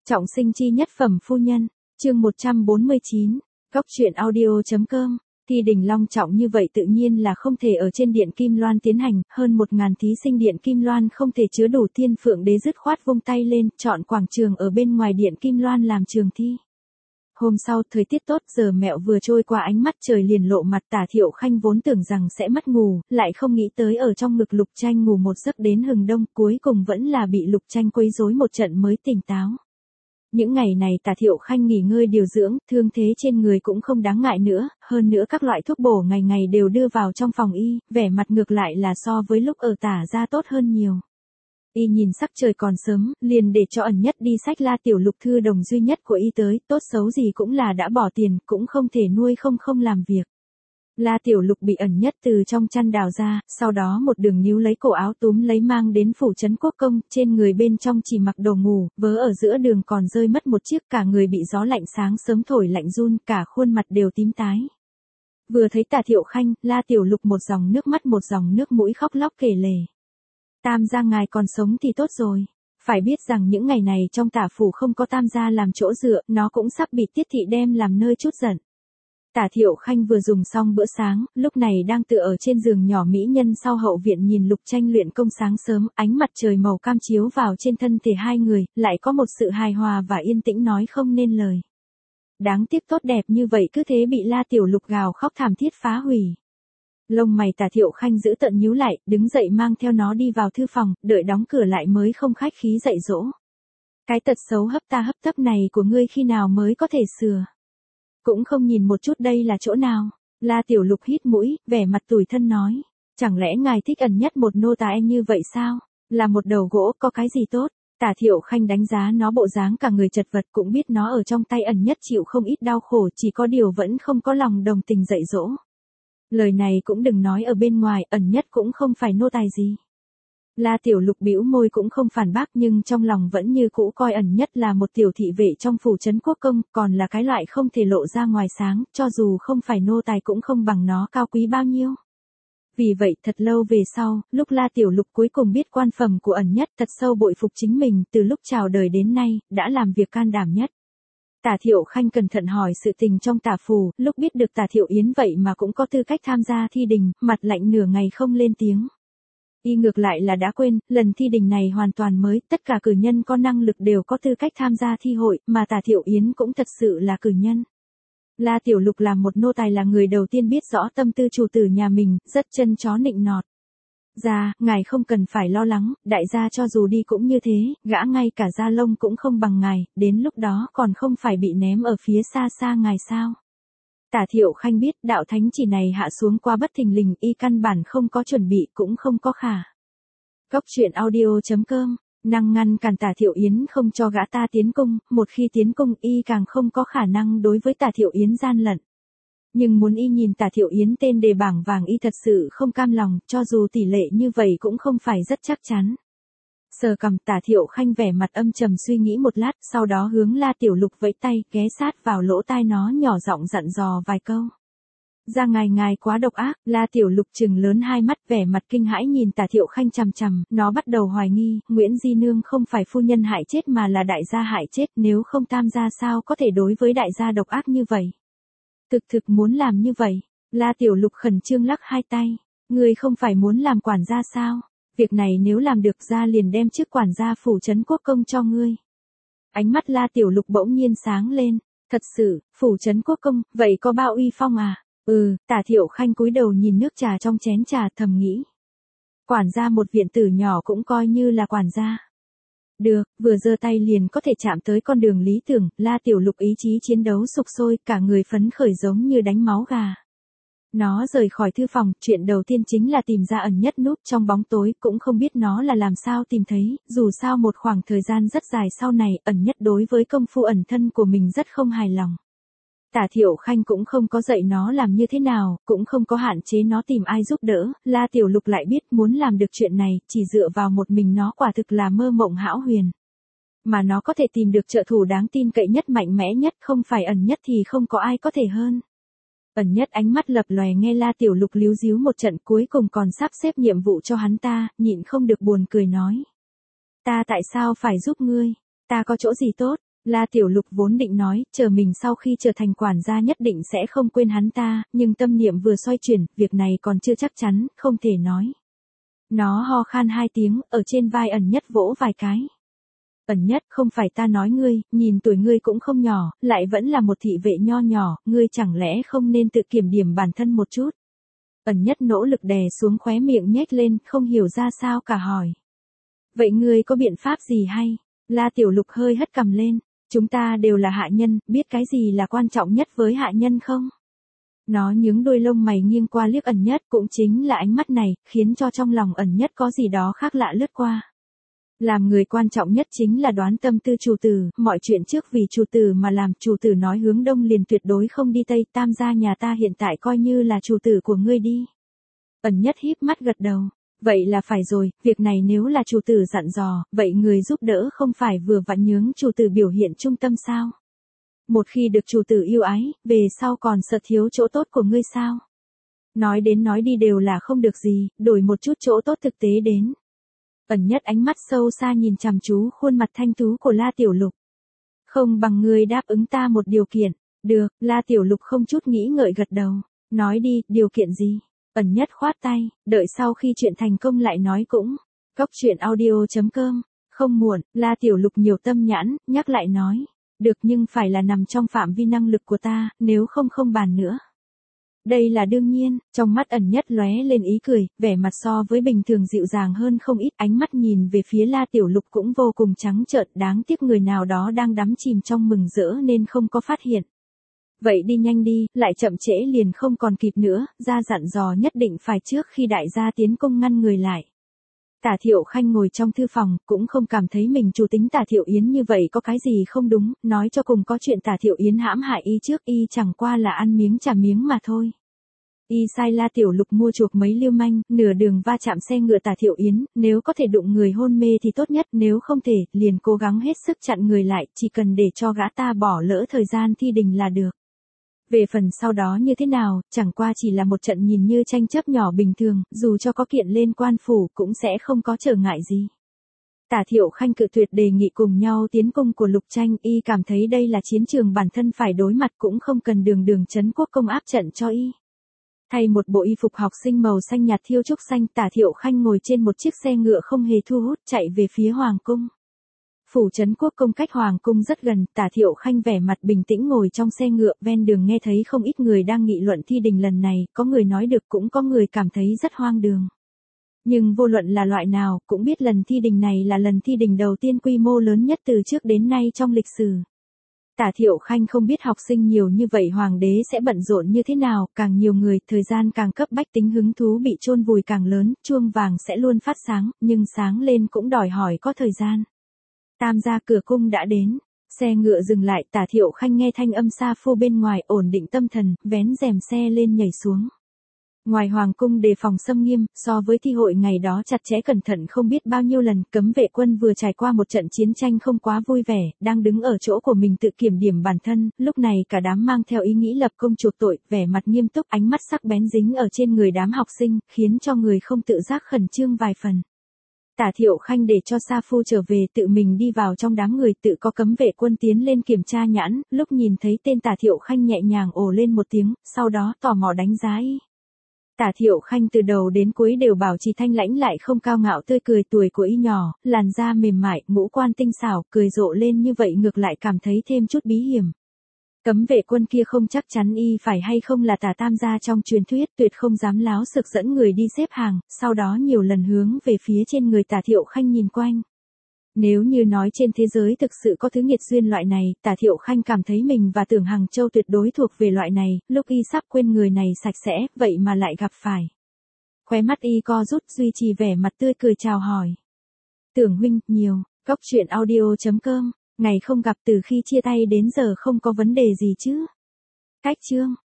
Trọng sinh chi nhất phẩm phu nhân, chương 149, Góc truyện audio.com. Thi đình long trọng như vậy tự nhiên là không thể ở trên điện Kim Loan tiến hành, hơn 1000 thí sinh điện Kim Loan không thể chứa đủ, Thiên Phượng Đế dứt khoát vung tay lên, chọn quảng trường ở bên ngoài điện Kim Loan làm trường thi. Hôm sau, thời tiết tốt, giờ mẹo vừa trôi qua ánh mắt trời liền lộ mặt. Tả Thiệu Khanh vốn tưởng rằng sẽ mất ngủ, lại không nghĩ tới ở trong ngực Lục Tranh ngủ một giấc đến hừng đông, cuối cùng vẫn là bị Lục Tranh quấy rối một trận mới tỉnh táo. Những ngày này Tả Thiệu Khanh nghỉ ngơi điều dưỡng, thương thế trên người cũng không đáng ngại nữa, hơn nữa các loại thuốc bổ ngày ngày đều đưa vào trong phòng y, vẻ mặt ngược lại là so với lúc ở Tả gia tốt hơn nhiều. Y nhìn sắc trời còn sớm, liền để cho Ẩn Nhất đi xách La Tiểu Lục thư đồng duy nhất của Y tới, tốt xấu gì cũng là đã bỏ tiền, cũng không thể nuôi không làm việc. La Tiểu Lục bị Ẩn Nhất từ trong chăn đào ra, sau đó một đường níu lấy cổ áo túm lấy mang đến phủ trấn quốc công, trên người bên trong chỉ mặc đồ ngủ, vớ ở giữa đường còn rơi mất một chiếc, cả người bị gió lạnh sáng sớm thổi lạnh run, cả khuôn mặt đều tím tái. Vừa thấy Tả Thiệu Khanh, La Tiểu Lục một dòng nước mắt một dòng nước mũi khóc lóc kể lể. Tam gia ngài còn sống thì tốt rồi. Phải biết rằng những ngày này trong Tả phủ không có Tam gia làm chỗ dựa, nó cũng sắp bị Tiết thị đem làm nơi trút giận. Tả Thiệu Khanh vừa dùng xong bữa sáng, lúc này đang tựa ở trên giường nhỏ mỹ nhân sau hậu viện nhìn Lục Tranh luyện công sáng sớm, ánh mặt trời màu cam chiếu vào trên thân thể hai người, lại có một sự hài hòa và yên tĩnh nói không nên lời. Đáng tiếc tốt đẹp như vậy cứ thế bị La Tiểu Lục gào khóc thảm thiết phá hủy. Lông mày Tả Thiệu Khanh giữ tận nhíu lại, đứng dậy mang theo nó đi vào thư phòng, đợi đóng cửa lại mới không khách khí dạy dỗ. Cái tật xấu hấp ta hấp tấp này của ngươi khi nào mới có thể sửa? Cũng không nhìn một chút đây là chỗ nào. La Tiểu Lục hít mũi, vẻ mặt tủi thân nói. Chẳng lẽ ngài thích Ẩn Nhất một nô tài như vậy sao? Là một đầu gỗ có cái gì tốt? Tả Thiệu Khanh đánh giá nó bộ dáng cả người chật vật, cũng biết nó ở trong tay Ẩn Nhất chịu không ít đau khổ, chỉ có điều vẫn không có lòng đồng tình dạy dỗ. Lời này cũng đừng nói ở bên ngoài, Ẩn Nhất cũng không phải nô tài gì. La Tiểu Lục bĩu môi cũng không phản bác, nhưng trong lòng vẫn như cũ coi Ẩn Nhất là một tiểu thị vệ trong phủ trấn quốc công, còn là cái loại không thể lộ ra ngoài sáng, cho dù không phải nô tài cũng không bằng nó cao quý bao nhiêu. Vì vậy thật lâu về sau, lúc La Tiểu Lục cuối cùng biết quan phẩm của Ẩn Nhất, thật sâu bội phục chính mình, từ lúc chào đời đến nay, đã làm việc can đảm nhất. Tả Thiệu Khanh cẩn thận hỏi sự tình trong Tả phủ, lúc biết được Tả Thiệu Yến vậy mà cũng có tư cách tham gia thi đình, mặt lạnh nửa ngày không lên tiếng. Y ngược lại là đã quên, lần thi đình này hoàn toàn mới, tất cả cử nhân có năng lực đều có tư cách tham gia thi hội, mà Tả Thiệu Yến cũng thật sự là cử nhân. La Tiểu Lục làm một nô tài là người đầu tiên biết rõ tâm tư chủ tử nhà mình, rất chân chó nịnh nọt. Gia, ngài không cần phải lo lắng, đại gia cho dù đi cũng như thế, gã ngay cả da lông cũng không bằng ngài, đến lúc đó còn không phải bị ném ở phía xa xa ngài sao? Tả Thiệu Khanh biết đạo thánh chỉ này hạ xuống qua bất thình lình, y căn bản không có chuẩn bị cũng không có khả. Góc truyện audio.com, năng ngăn cản Tả Thiệu Yến không cho gã ta tiến cung, một khi tiến cung y càng không có khả năng đối với Tả Thiệu Yến gian lận. Nhưng muốn y nhìn Tả Thiệu Yến tên đề bảng vàng y thật sự không cam lòng, cho dù tỷ lệ như vậy cũng không phải rất chắc chắn. Sờ cằm, Tả Thiệu Khanh vẻ mặt âm trầm suy nghĩ một lát, sau đó hướng La Tiểu Lục vẫy tay, ghé sát vào lỗ tai nó nhỏ giọng dặn dò vài câu. Ra ngài quá độc ác. La Tiểu Lục trừng lớn hai mắt, vẻ mặt kinh hãi nhìn Tả Thiệu Khanh chằm chằm, nó bắt đầu hoài nghi, Nguyễn Di Nương không phải phu nhân hại chết mà là đại gia hại chết, nếu không Tam gia sao có thể đối với đại gia độc ác như vậy. Thực muốn làm như vậy. La Tiểu Lục khẩn trương lắc hai tay. Ngươi không phải muốn làm quản gia sao? Việc này nếu làm được gia liền đem chức quản gia phủ trấn quốc công cho ngươi. Ánh mắt La Tiểu Lục bỗng nhiên sáng lên. Thật sự, phủ trấn quốc công, vậy có bao uy phong à? Tả Thiệu Khanh cúi đầu nhìn nước trà trong chén trà thầm nghĩ. Quản gia một viện tử nhỏ cũng coi như là quản gia. Được, vừa giơ tay liền có thể chạm tới con đường lý tưởng, La Tiểu Lục ý chí chiến đấu sục sôi, cả người phấn khởi giống như đánh máu gà. Nó rời khỏi thư phòng, chuyện đầu tiên chính là tìm ra Ẩn Nhất núp trong bóng tối, cũng không biết nó là làm sao tìm thấy, dù sao một khoảng thời gian rất dài sau này, Ẩn Nhất đối với công phu ẩn thân của mình rất không hài lòng. Tả Thiệu Khanh cũng không có dạy nó làm như thế nào, cũng không có hạn chế nó tìm ai giúp đỡ, La Tiểu Lục lại biết muốn làm được chuyện này, chỉ dựa vào một mình nó quả thực là mơ mộng hão huyền. Mà nó có thể tìm được trợ thủ đáng tin cậy nhất mạnh mẽ nhất, không phải Ẩn Nhất thì không có ai có thể hơn. Ẩn Nhất ánh mắt lập lòe nghe La Tiểu Lục líu díu một trận cuối cùng còn sắp xếp nhiệm vụ cho hắn ta, nhịn không được buồn cười nói. Ta tại sao phải giúp ngươi? Ta có chỗ gì tốt? La Tiểu Lục vốn định nói, chờ mình sau khi trở thành quản gia nhất định sẽ không quên hắn ta, nhưng tâm niệm vừa xoay chuyển, việc này còn chưa chắc chắn, không thể nói. Nó ho khan 2 tiếng, ở trên vai Ẩn Nhất vỗ vài cái. Ẩn Nhất, không phải ta nói ngươi, nhìn tuổi ngươi cũng không nhỏ, lại vẫn là một thị vệ nho nhỏ, ngươi chẳng lẽ không nên tự kiểm điểm bản thân một chút. Ẩn Nhất nỗ lực đè xuống khóe miệng nhếch lên, không hiểu ra sao cả hỏi. Vậy ngươi có biện pháp gì hay? La Tiểu Lục hơi hất cằm lên. Chúng ta đều là hạ nhân, biết cái gì là quan trọng nhất với hạ nhân không? Nó nhướng đôi lông mày nghiêng qua liếc Ẩn Nhất, cũng chính là ánh mắt này, khiến cho trong lòng Ẩn Nhất có gì đó khác lạ lướt qua. Làm người quan trọng nhất chính là đoán tâm tư chủ tử, mọi chuyện trước vì chủ tử mà làm, chủ tử nói hướng đông liền tuyệt đối không đi tây, Tam gia nhà ta hiện tại coi như là chủ tử của ngươi đi. Ẩn Nhất híp mắt gật đầu. Vậy là phải rồi, việc này nếu là chủ tử dặn dò, vậy người giúp đỡ không phải vừa vặn nhướng chủ tử biểu hiện trung tâm sao? Một khi được chủ tử yêu ái, về sau còn sợ thiếu chỗ tốt của ngươi sao? Nói đến nói đi đều là không được gì, đổi một chút chỗ tốt thực tế đến. Ẩn Nhất ánh mắt sâu xa nhìn chằm chú khuôn mặt thanh tú của La Tiểu Lục. Không bằng ngươi đáp ứng ta một điều kiện. Được, La Tiểu Lục không chút nghĩ ngợi gật đầu. Nói đi, điều kiện gì? Ẩn Nhất khoát tay, đợi sau khi chuyện thành công lại nói cũng. Cóc truyện audio.com, không muộn, La Tiểu Lục nhiều tâm nhãn, nhắc lại nói. Được, nhưng phải là nằm trong phạm vi năng lực của ta, nếu không không bàn nữa. Đây là đương nhiên, trong mắt Ẩn Nhất lóe lên ý cười, vẻ mặt so với bình thường dịu dàng hơn không ít, ánh mắt nhìn về phía La Tiểu Lục cũng vô cùng trắng trợn, đáng tiếc người nào đó đang đắm chìm trong mừng rỡ nên không có phát hiện. Vậy đi nhanh đi, lại chậm trễ liền không còn kịp nữa, ra dặn dò nhất định phải trước khi đại gia tiến công ngăn người lại. Tả Thiệu Khanh ngồi trong thư phòng, cũng không cảm thấy mình chủ tính Tả Thiệu Yến như vậy có cái gì không đúng, nói cho cùng có chuyện Tả Thiệu Yến hãm hại y trước, y chẳng qua là ăn miếng trả miếng mà thôi. Y sai La Tiểu Lục mua chuộc mấy lưu manh, nửa đường va chạm xe ngựa Tả Thiệu Yến, nếu có thể đụng người hôn mê thì tốt nhất, nếu không thể, liền cố gắng hết sức chặn người lại, chỉ cần để cho gã ta bỏ lỡ thời gian thi đình là được. Về phần sau đó như thế nào, chẳng qua chỉ là một trận nhìn như tranh chấp nhỏ bình thường, dù cho có kiện lên quan phủ cũng sẽ không có trở ngại gì. Tả Thiệu Khanh cự tuyệt đề nghị cùng nhau tiến công của Lục Tranh, y cảm thấy đây là chiến trường bản thân phải đối mặt, cũng không cần đường trấn quốc công áp trận cho y. Thay một bộ y phục học sinh màu xanh nhạt thiêu trúc xanh, Tả Thiệu Khanh ngồi trên một chiếc xe ngựa không hề thu hút chạy về phía Hoàng cung. Phủ trấn quốc công cách Hoàng cung rất gần, Tả Thiệu Khanh vẻ mặt bình tĩnh ngồi trong xe ngựa, ven đường nghe thấy không ít người đang nghị luận thi đình lần này, có người nói được cũng có người cảm thấy rất hoang đường. Nhưng vô luận là loại nào, cũng biết lần thi đình này là lần thi đình đầu tiên quy mô lớn nhất từ trước đến nay trong lịch sử. Tả Thiệu Khanh không biết học sinh nhiều như vậy hoàng đế sẽ bận rộn như thế nào, càng nhiều người, thời gian càng cấp bách, tính hứng thú bị chôn vùi càng lớn, chuông vàng sẽ luôn phát sáng, nhưng sáng lên cũng đòi hỏi có thời gian. Tam gia cửa cung đã đến, xe ngựa dừng lại, Tả Thiệu Khanh nghe thanh âm xa phu bên ngoài, ổn định tâm thần, vén rèm xe lên nhảy xuống. Ngoài hoàng cung đề phòng xâm nghiêm, so với thi hội ngày đó chặt chẽ cẩn thận không biết bao nhiêu lần, cấm vệ quân vừa trải qua một trận chiến tranh không quá vui vẻ, đang đứng ở chỗ của mình tự kiểm điểm bản thân, lúc này cả đám mang theo ý nghĩ lập công chuộc tội, vẻ mặt nghiêm túc, ánh mắt sắc bén dính ở trên người đám học sinh, khiến cho người không tự giác khẩn trương vài phần. Tả Thiệu Khanh để cho Sa Phu trở về, tự mình đi vào trong đám người, tự có cấm vệ quân tiến lên kiểm tra nhãn, lúc nhìn thấy tên Tả Thiệu Khanh nhẹ nhàng ồ lên một tiếng, sau đó tò mò đánh giá y. Tả Thiệu Khanh từ đầu đến cuối đều bảo trì thanh lãnh lại không cao ngạo tươi cười, tuổi của y nhỏ, làn da mềm mại, ngũ quan tinh xảo, cười rộ lên như vậy ngược lại cảm thấy thêm chút bí hiểm. Cấm vệ quân kia không chắc chắn y phải hay không là Tả tam gia trong truyền thuyết, tuyệt không dám láo sực dẫn người đi xếp hàng, sau đó nhiều lần hướng về phía trên người Tả Thiệu Khanh nhìn quanh. Nếu như nói trên thế giới thực sự có thứ nghiệt duyên loại này, Tả Thiệu Khanh cảm thấy mình và Tưởng Hằng Châu tuyệt đối thuộc về loại này, lúc y sắp quên người này sạch sẽ, vậy mà lại gặp phải. Khóe mắt y co rút, duy trì vẻ mặt tươi cười chào hỏi. Tưởng huynh, nhiều, cóc truyện audio.com, ngày không gặp từ khi chia tay đến giờ không có vấn đề gì chứ? Cách chương.